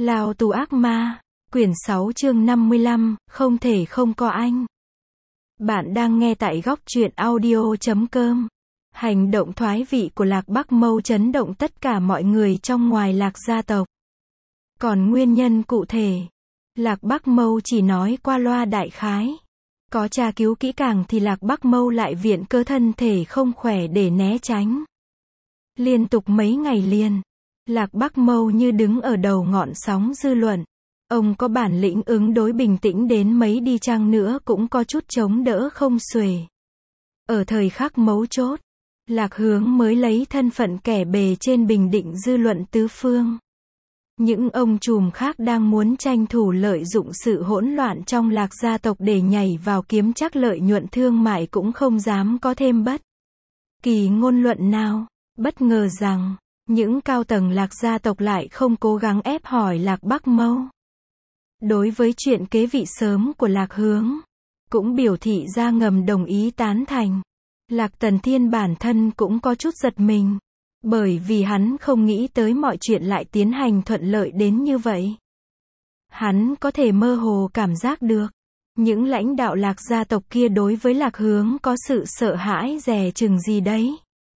Lao tù ác ma, quyển 6 chương 55, không thể không có anh. Bạn đang nghe tại góc truyện audio.com. Hành động thoái vị của Lạc Bắc Mâu chấn động tất cả mọi người trong ngoài Lạc gia tộc. Còn nguyên nhân cụ thể, Lạc Bắc Mâu chỉ nói qua loa đại khái. Có tra cứu kỹ càng thì Lạc Bắc Mâu lại viện cớ thân thể không khỏe để né tránh. Liên tục mấy ngày liền, Lạc Bắc Mâu như đứng ở đầu ngọn sóng dư luận. Ông có bản lĩnh ứng đối bình tĩnh đến mấy đi chăng nữa cũng có chút chống đỡ không xuể. Ở thời khắc mấu chốt, Lạc Hướng mới lấy thân phận kẻ bề trên bình định dư luận tứ phương. Những ông trùm khác đang muốn tranh thủ lợi dụng sự hỗn loạn trong Lạc gia tộc để nhảy vào kiếm chắc lợi nhuận thương mại cũng không dám có thêm bất kỳ ngôn luận nào. Bất ngờ rằng, những cao tầng Lạc gia tộc lại không cố gắng ép hỏi Lạc Bắc Mâu. Đối với chuyện kế vị sớm của Lạc Hướng, cũng biểu thị ra ngầm đồng ý tán thành. Lạc Tần Thiên bản thân cũng có chút giật mình, bởi vì hắn không nghĩ tới mọi chuyện lại tiến hành thuận lợi đến như vậy. Hắn có thể mơ hồ cảm giác được, những lãnh đạo Lạc gia tộc kia đối với Lạc Hướng có sự sợ hãi dè chừng gì đấy.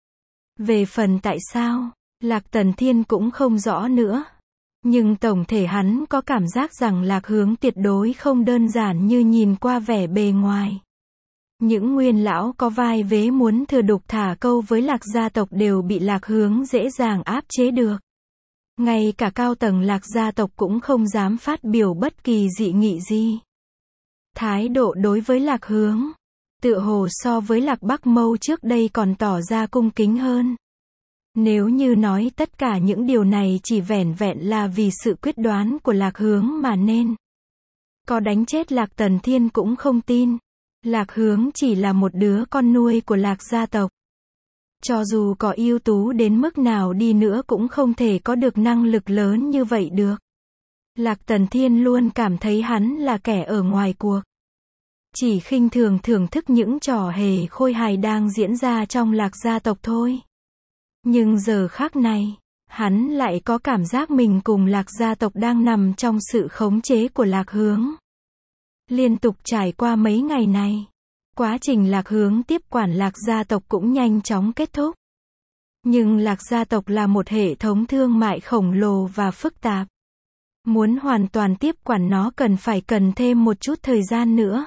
Về phần tại sao, Lạc Tần Thiên cũng không rõ nữa. Nhưng tổng thể hắn có cảm giác rằng Lạc Hướng tuyệt đối không đơn giản như nhìn qua vẻ bề ngoài. Những nguyên lão có vai vế muốn thừa đục thả câu với Lạc gia tộc đều bị Lạc Hướng dễ dàng áp chế được. Ngay cả cao tầng Lạc gia tộc cũng không dám phát biểu bất kỳ dị nghị gì. Thái độ đối với Lạc Hướng, tựa hồ so với Lạc Bắc Mâu trước đây còn tỏ ra cung kính hơn. Nếu như nói tất cả những điều này chỉ vẻn vẹn là vì sự quyết đoán của Lạc Hướng mà nên có đánh chết Lạc Tần Thiên cũng không tin. Lạc Hướng chỉ là một đứa con nuôi của Lạc gia tộc. Cho dù có ưu tú đến mức nào đi nữa cũng không thể có được năng lực lớn như vậy được. Lạc Tần Thiên luôn cảm thấy hắn là kẻ ở ngoài cuộc. Chỉ khinh thường thưởng thức những trò hề khôi hài đang diễn ra trong Lạc gia tộc thôi. Nhưng giờ khắc này, hắn lại có cảm giác mình cùng Lạc gia tộc đang nằm trong sự khống chế của Lạc Hướng. Liên tục trải qua mấy ngày này, quá trình Lạc Hướng tiếp quản Lạc gia tộc cũng nhanh chóng kết thúc. Nhưng Lạc gia tộc là một hệ thống thương mại khổng lồ và phức tạp. Muốn hoàn toàn tiếp quản nó cần thêm một chút thời gian nữa.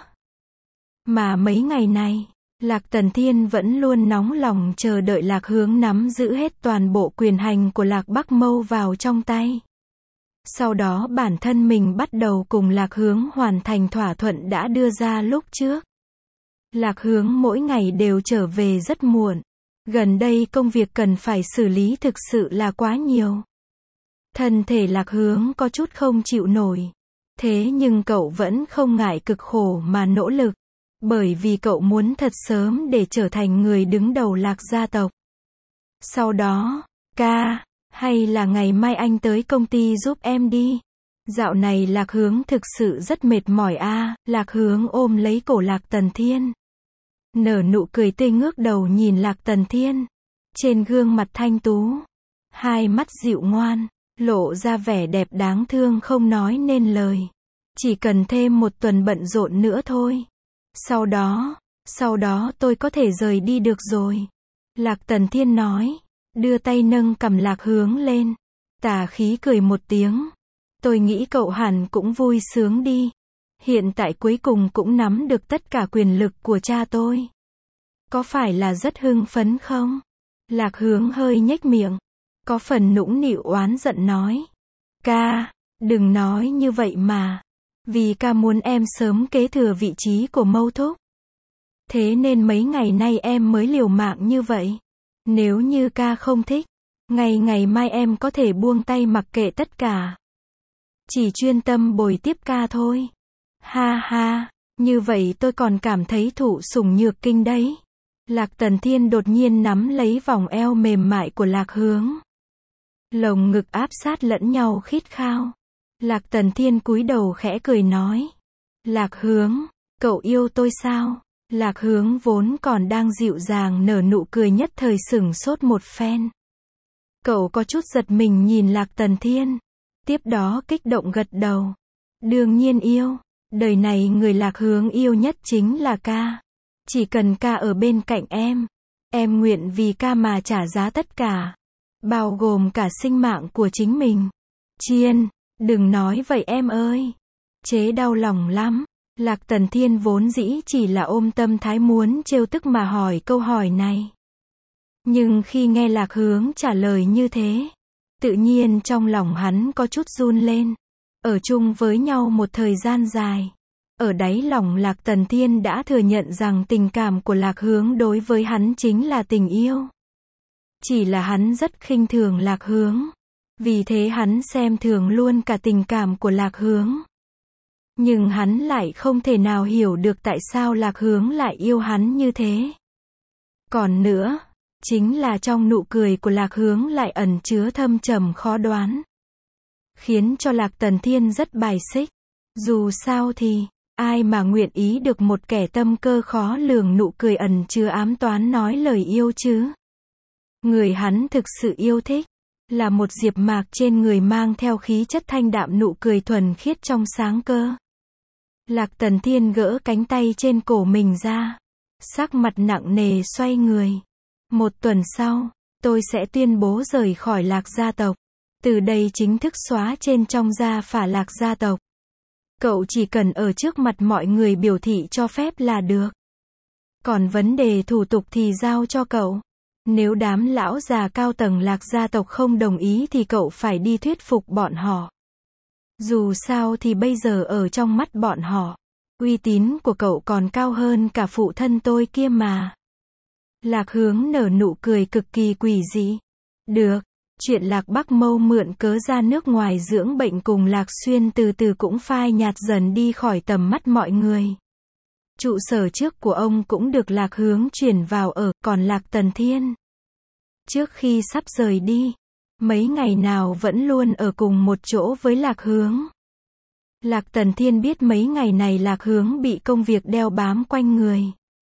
Mà mấy ngày này, Lạc Tần Thiên vẫn luôn nóng lòng chờ đợi Lạc Hướng nắm giữ hết toàn bộ quyền hành của Lạc Bắc Mâu vào trong tay. Sau đó bản thân mình bắt đầu cùng Lạc Hướng hoàn thành thỏa thuận đã đưa ra lúc trước. Lạc Hướng mỗi ngày đều trở về rất muộn. Gần đây công việc cần phải xử lý thực sự là quá nhiều. Thân thể Lạc Hướng có chút không chịu nổi. Thế nhưng cậu vẫn không ngại cực khổ mà nỗ lực. Bởi vì cậu muốn thật sớm để trở thành người đứng đầu Lạc gia tộc. Sau đó, hay là ngày mai anh tới công ty giúp em đi. Dạo này Lạc Hướng thực sự rất mệt mỏi a. Lạc Hướng ôm lấy cổ Lạc Tần Thiên. Nở nụ cười tươi ngước đầu nhìn Lạc Tần Thiên. Trên gương mặt thanh tú, hai mắt dịu ngoan, lộ ra vẻ đẹp đáng thương không nói nên lời. Chỉ cần thêm một tuần bận rộn nữa thôi. Sau đó tôi có thể rời đi được rồi. Lạc Tần Thiên nói, đưa tay nâng cằm Lạc Hướng lên. Tà khí cười một tiếng. Tôi nghĩ cậu hẳn cũng vui sướng đi. Hiện tại cuối cùng cũng nắm được tất cả quyền lực của cha tôi. Có phải là rất hưng phấn không? Lạc Hướng hơi nhếch miệng. Có phần nũng nịu oán giận nói. Đừng nói như vậy mà. Vì ca muốn em sớm kế thừa vị trí của Mâu thúc. Thế nên mấy ngày nay em mới liều mạng như vậy. Nếu như ca không thích, ngày mai em có thể buông tay mặc kệ tất cả. Chỉ chuyên tâm bồi tiếp ca thôi. Ha ha, như vậy tôi còn cảm thấy thụ sủng nhược kinh đấy. Lạc Tần Thiên đột nhiên nắm lấy vòng eo mềm mại của Lạc Hướng. Lồng ngực áp sát lẫn nhau khít khao. Lạc Tần Thiên cúi đầu khẽ cười nói. Lạc Hướng, cậu yêu tôi sao? Lạc Hướng vốn còn đang dịu dàng nở nụ cười nhất thời sửng sốt một phen. Cậu có chút giật mình nhìn Lạc Tần Thiên. Tiếp đó kích động gật đầu. Đương nhiên yêu. Đời này người Lạc Hướng yêu nhất chính là ca. Chỉ cần ca ở bên cạnh em nguyện vì ca mà trả giá tất cả. Bao gồm cả sinh mạng của chính mình. Chiên, đừng nói vậy em ơi. Chế đau lòng lắm. Lạc Tần Thiên vốn dĩ chỉ là ôm tâm thái muốn trêu tức mà hỏi câu hỏi này. Nhưng khi nghe Lạc Hướng trả lời như thế, tự nhiên trong lòng hắn có chút run lên. Ở chung với nhau một thời gian dài. Ở đáy lòng Lạc Tần Thiên đã thừa nhận rằng tình cảm của Lạc Hướng đối với hắn chính là tình yêu. Chỉ là hắn rất khinh thường Lạc Hướng. Vì thế hắn xem thường luôn cả tình cảm của Lạc Hướng. Nhưng hắn lại không thể nào hiểu được tại sao Lạc Hướng lại yêu hắn như thế. Còn nữa, chính là trong nụ cười của Lạc Hướng lại ẩn chứa thâm trầm khó đoán. Khiến cho Lạc Tần Thiên rất bài xích. Dù sao thì, ai mà nguyện ý được một kẻ tâm cơ khó lường nụ cười ẩn chứa ám toán nói lời yêu chứ. Người hắn thực sự yêu thích, là một diệp mạc trên người mang theo khí chất thanh đạm nụ cười thuần khiết trong sáng cơ. Lạc Tần Thiên gỡ cánh tay trên cổ mình ra. Sắc mặt nặng nề xoay người. 1 tuần sau, tôi sẽ tuyên bố rời khỏi Lạc gia tộc. Từ đây chính thức xóa trên trong gia phả Lạc gia tộc. Cậu chỉ cần ở trước mặt mọi người biểu thị cho phép là được. Còn vấn đề thủ tục thì giao cho cậu. Nếu đám lão già cao tầng Lạc gia tộc không đồng ý thì cậu phải đi thuyết phục bọn họ. Dù sao thì bây giờ ở trong mắt bọn họ, uy tín của cậu còn cao hơn cả phụ thân tôi kia mà. Lạc Hướng nở nụ cười cực kỳ quỷ dị. Được, chuyện Lạc Bắc Mâu mượn cớ ra nước ngoài dưỡng bệnh cùng Lạc Xuyên từ từ cũng phai nhạt dần đi khỏi tầm mắt mọi người. Trụ sở trước của ông cũng được Lạc Hướng chuyển vào ở, còn Lạc Tần Thiên, trước khi sắp rời đi, mấy ngày nào vẫn luôn ở cùng một chỗ với Lạc Hướng. Lạc Tần Thiên biết mấy ngày này Lạc Hướng bị công việc đeo bám quanh người.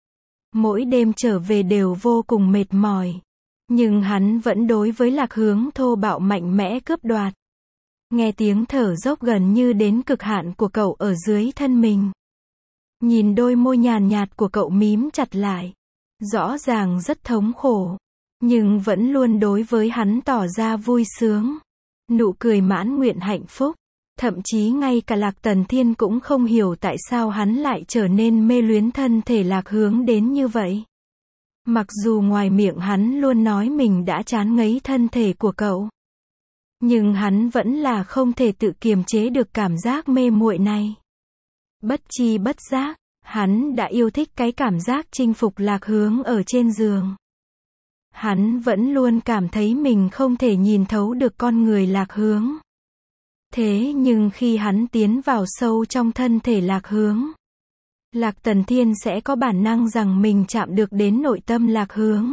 Mỗi đêm trở về đều vô cùng mệt mỏi. Nhưng hắn vẫn đối với Lạc Hướng thô bạo mạnh mẽ cướp đoạt. Nghe tiếng thở dốc gần như đến cực hạn của cậu ở dưới thân mình. Nhìn đôi môi nhàn nhạt của cậu mím chặt lại. Rõ ràng rất thống khổ. Nhưng vẫn luôn đối với hắn tỏ ra vui sướng. Nụ cười mãn nguyện hạnh phúc. Thậm chí ngay cả Lạc Tần Thiên cũng không hiểu tại sao hắn lại trở nên mê luyến thân thể Lạc Hướng đến như vậy. Mặc dù ngoài miệng hắn luôn nói mình đã chán ngấy thân thể của cậu. Nhưng hắn vẫn là không thể tự kiềm chế được cảm giác mê muội này. Bất chi bất giác, hắn đã yêu thích cái cảm giác chinh phục Lạc Hướng ở trên giường. Hắn vẫn luôn cảm thấy mình không thể nhìn thấu được con người Lạc Hướng. Thế nhưng khi hắn tiến vào sâu trong thân thể Lạc Hướng, Lạc Tần Thiên sẽ có bản năng rằng mình chạm được đến nội tâm Lạc Hướng.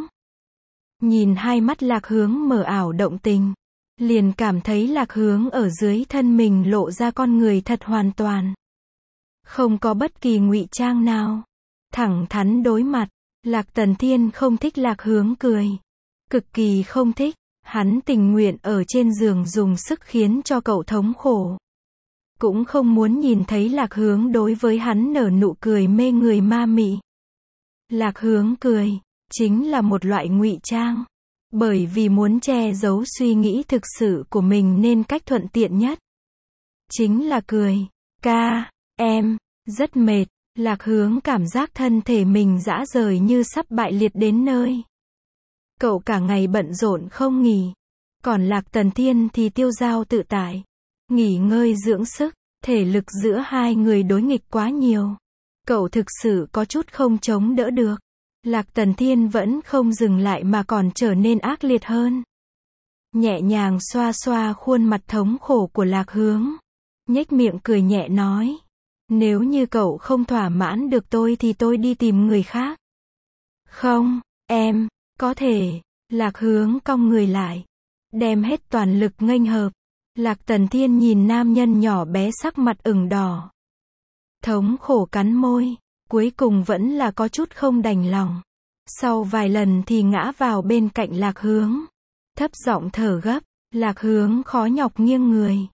Nhìn hai mắt Lạc Hướng mờ ảo động tình, liền cảm thấy Lạc Hướng ở dưới thân mình lộ ra con người thật hoàn toàn. Không có bất kỳ ngụy trang nào. Thẳng thắn đối mặt, Lạc Tần Thiên không thích Lạc Hướng cười. Cực kỳ không thích. Hắn tình nguyện ở trên giường dùng sức khiến cho cậu thống khổ. Cũng không muốn nhìn thấy Lạc Hướng đối với hắn nở nụ cười mê người ma mị. Lạc Hướng cười, chính là một loại ngụy trang. Bởi vì muốn che giấu suy nghĩ thực sự của mình nên cách thuận tiện nhất chính là cười. Ca, em, rất mệt. Lạc Hướng cảm giác thân thể mình rã rời như sắp bại liệt đến nơi. Cậu cả ngày bận rộn không nghỉ. Còn Lạc Tần Thiên thì tiêu dao tự tại. Nghỉ ngơi dưỡng sức. Thể lực giữa hai người đối nghịch quá nhiều. Cậu thực sự có chút không chống đỡ được. Lạc Tần Thiên vẫn không dừng lại mà còn trở nên ác liệt hơn. Nhẹ nhàng xoa xoa khuôn mặt thống khổ của Lạc Hướng. Nhếch miệng cười nhẹ nói. Nếu như cậu không thỏa mãn được tôi thì tôi đi tìm người khác. Không, em, có thể. Lạc Hướng cong người lại. Đem hết toàn lực nghênh hợp. Lạc Tần Thiên nhìn nam nhân nhỏ bé sắc mặt ửng đỏ. Thống khổ cắn môi. Cuối cùng vẫn là có chút không đành lòng. Sau vài lần thì ngã vào bên cạnh Lạc Hướng. Thấp giọng thở gấp. Lạc Hướng khó nhọc nghiêng người.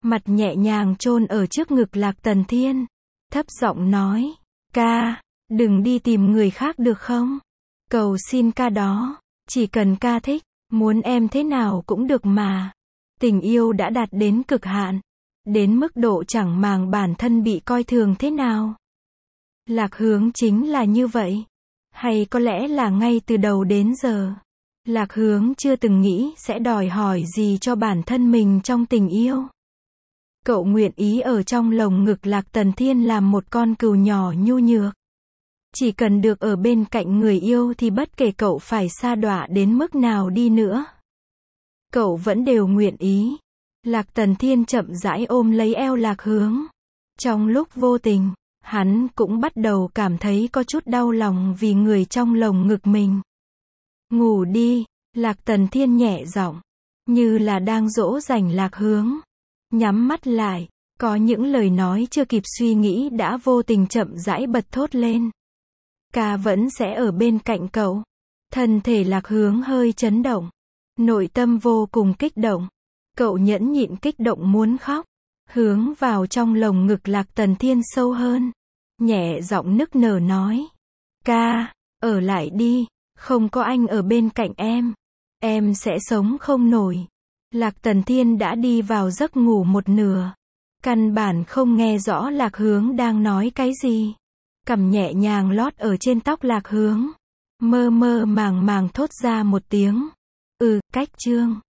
mặt nhẹ nhàng chôn ở trước ngực Lạc Tần Thiên, thấp giọng nói, ca, đừng đi tìm người khác được không? Cầu xin ca đó, chỉ cần ca thích, muốn em thế nào cũng được mà. Tình yêu đã đạt đến cực hạn, đến mức độ chẳng màng bản thân bị coi thường thế nào. Lạc Hướng chính là như vậy. Hay có lẽ là ngay từ đầu đến giờ, Lạc Hướng chưa từng nghĩ sẽ đòi hỏi gì cho bản thân mình trong tình yêu. Cậu nguyện ý ở trong lồng ngực Lạc Tần Thiên làm một con cừu nhỏ nhu nhược. Chỉ cần được ở bên cạnh người yêu thì bất kể cậu phải sa đọa đến mức nào đi nữa, cậu vẫn đều nguyện ý. Lạc Tần Thiên chậm rãi ôm lấy eo Lạc Hướng. Trong lúc vô tình, hắn cũng bắt đầu cảm thấy có chút đau lòng vì người trong lồng ngực mình. Ngủ đi, Lạc Tần Thiên nhẹ giọng, như là đang dỗ dành Lạc Hướng. Nhắm mắt lại, có những lời nói chưa kịp suy nghĩ đã vô tình chậm rãi bật thốt lên. Ca vẫn sẽ ở bên cạnh cậu. Thân thể Lạc Hướng hơi chấn động, nội tâm vô cùng kích động. Cậu nhẫn nhịn kích động muốn khóc, hướng vào trong lồng ngực Lạc Tần Thiên sâu hơn, nhẹ giọng nức nở nói, ca, ở lại đi, không có anh ở bên cạnh em sẽ sống không nổi. Lạc Tần Thiên đã đi vào giấc ngủ một nửa, căn bản không nghe rõ Lạc Hướng đang nói cái gì. Cằm nhẹ nhàng lót ở trên tóc Lạc Hướng, mơ mơ màng màng thốt ra một tiếng, cách chương.